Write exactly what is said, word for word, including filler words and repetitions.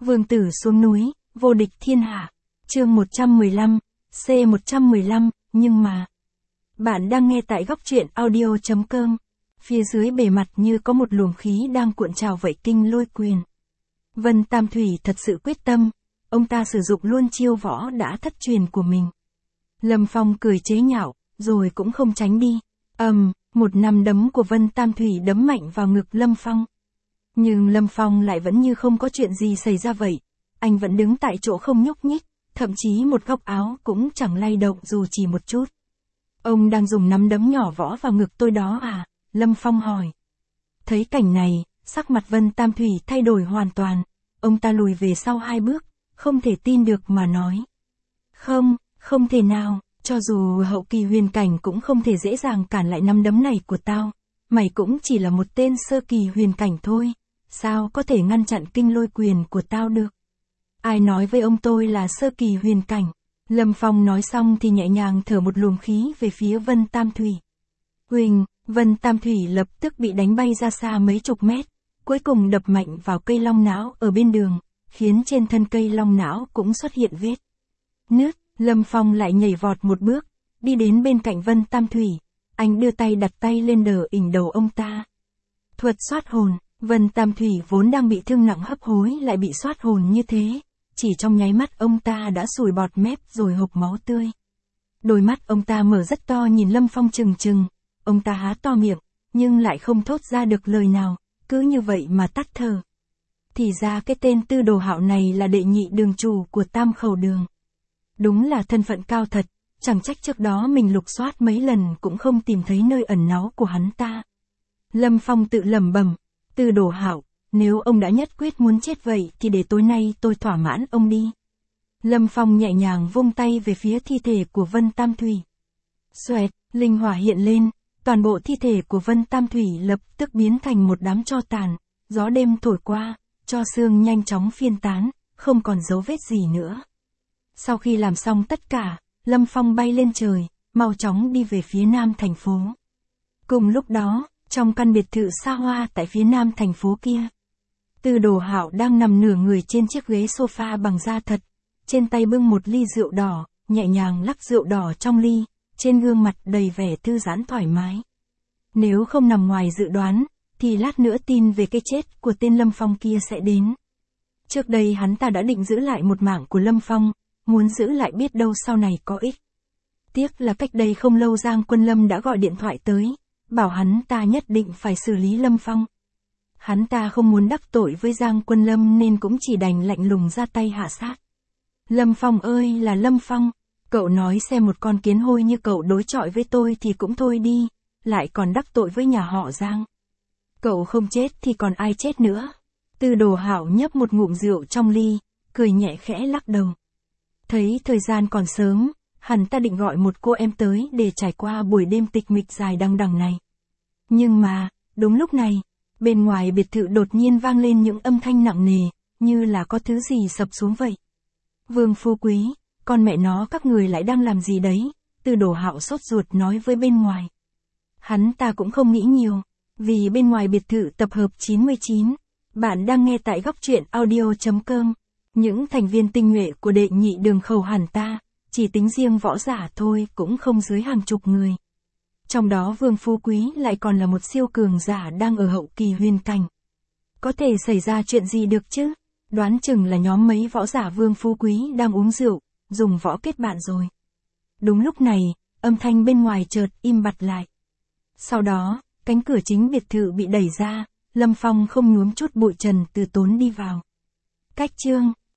Vương tử xuống núi, vô địch thiên hạ. Chương một trăm mười lăm, C một trăm mười lăm, nhưng mà. Bạn đang nghe tại góc truyện audio chấm com. Phía dưới bề mặt như có một luồng khí đang cuộn trào vậy kinh lôi quyền. Vân Tam Thủy thật sự quyết tâm, ông ta sử dụng luôn chiêu võ đã thất truyền của mình. Lâm Phong cười chế nhạo, rồi cũng không tránh đi. Ầm, um, một nắm đấm của Vân Tam Thủy đấm mạnh vào ngực Lâm Phong. Nhưng Lâm Phong lại vẫn như không có chuyện gì xảy ra vậy. Anh vẫn đứng tại chỗ không nhúc nhích, thậm chí một góc áo cũng chẳng lay động dù chỉ một chút. Ông đang dùng nắm đấm nhỏ võ vào ngực tôi đó à? Lâm Phong hỏi. Thấy cảnh này, sắc mặt Vân Tam Thủy thay đổi hoàn toàn. Ông ta lùi về sau hai bước, không thể tin được mà nói. Không, không thể nào, cho dù hậu kỳ huyền cảnh cũng không thể dễ dàng cản lại nắm đấm này của tao. Mày cũng chỉ là một tên sơ kỳ huyền cảnh thôi, sao có thể ngăn chặn kinh lôi quyền của tao được? Ai nói với ông tôi là sơ kỳ huyền cảnh? Lâm Phong nói xong thì nhẹ nhàng thở một luồng khí về phía Vân Tam Thủy. Huỳnh, Vân Tam Thủy lập tức bị đánh bay ra xa mấy chục mét, cuối cùng đập mạnh vào cây long não ở bên đường, khiến trên thân cây long não cũng xuất hiện vết nứt. Lâm Phong lại nhảy vọt một bước, đi đến bên cạnh Vân Tam Thủy. Anh đưa tay đặt tay lên đờ ỉnh đầu ông ta. Thuật soát hồn, Vân Tam Thủy vốn đang bị thương nặng hấp hối lại bị soát hồn như thế. Chỉ trong nháy mắt ông ta đã sùi bọt mép rồi hộc máu tươi. Đôi mắt ông ta mở rất to nhìn Lâm Phong trừng trừng. Ông ta há to miệng, nhưng lại không thốt ra được lời nào, cứ như vậy mà tắt thở. Thì ra cái tên Tư Đồ Hạo này là đệ nhị đường chủ của Tam Khẩu Đường. Đúng là thân phận cao thật, chẳng trách trước đó mình lục soát mấy lần cũng không tìm thấy nơi ẩn náu của hắn ta. Lâm Phong tự lẩm bẩm, Tư Đồ Hạo, nếu ông đã nhất quyết muốn chết vậy thì để tối nay tôi thỏa mãn ông đi. Lâm Phong nhẹ nhàng vung tay về phía thi thể của Vân Tam Thủy. Xoẹt, linh hỏa hiện lên, toàn bộ thi thể của Vân Tam Thủy lập tức biến thành một đám tro tàn, gió đêm thổi qua, tro xương nhanh chóng phiên tán, không còn dấu vết gì nữa. Sau khi làm xong tất cả, Lâm Phong bay lên trời, mau chóng đi về phía nam thành phố. Cùng lúc đó, trong căn biệt thự xa hoa tại phía nam thành phố kia, Tư Đồ Hạo đang nằm nửa người trên chiếc ghế sofa bằng da thật, trên tay bưng một ly rượu đỏ, nhẹ nhàng lắc rượu đỏ trong ly, trên gương mặt đầy vẻ thư giãn thoải mái. Nếu không nằm ngoài dự đoán, thì lát nữa tin về cái chết của tên Lâm Phong kia sẽ đến. Trước đây hắn ta đã định giữ lại một mạng của Lâm Phong, muốn giữ lại biết đâu sau này có ích. Tiếc là cách đây không lâu Giang Quân Lâm đã gọi điện thoại tới, bảo hắn ta nhất định phải xử lý Lâm Phong. Hắn ta không muốn đắc tội với Giang Quân Lâm nên cũng chỉ đành lạnh lùng ra tay hạ sát. Lâm Phong ơi là Lâm Phong, cậu nói xem một con kiến hôi như cậu đối chọi với tôi thì cũng thôi đi, lại còn đắc tội với nhà họ Giang. Cậu không chết thì còn ai chết nữa. Tư Đồ Hạo nhấp một ngụm rượu trong ly, cười nhẹ khẽ lắc đầu. Thấy thời gian còn sớm, hắn ta định gọi một cô em tới để trải qua buổi đêm tịch mịch dài đằng đằng này. Nhưng mà, đúng lúc này, bên ngoài biệt thự đột nhiên vang lên những âm thanh nặng nề, như là có thứ gì sập xuống vậy. Vương Phú Quý, con mẹ nó các người lại đang làm gì đấy? Tư Đồ Hạo sốt ruột nói với bên ngoài. Hắn ta cũng không nghĩ nhiều, vì bên ngoài biệt thự tập hợp chín mươi chín, bạn đang nghe tại góc truyện audio chấm com. Những thành viên tinh nhuệ của đệ nhị đường khẩu hàn ta, chỉ tính riêng võ giả thôi cũng không dưới hàng chục người. Trong đó Vương Phú Quý lại còn là một siêu cường giả đang ở hậu kỳ huyền cảnh. Có thể xảy ra chuyện gì được chứ? Đoán chừng là nhóm mấy võ giả Vương Phú Quý đang uống rượu, dùng võ kết bạn rồi. Đúng lúc này, âm thanh bên ngoài chợt im bặt lại. Sau đó, cánh cửa chính biệt thự bị đẩy ra, Lâm Phong không nhuốm chút bụi trần từ tốn đi vào. Cách chương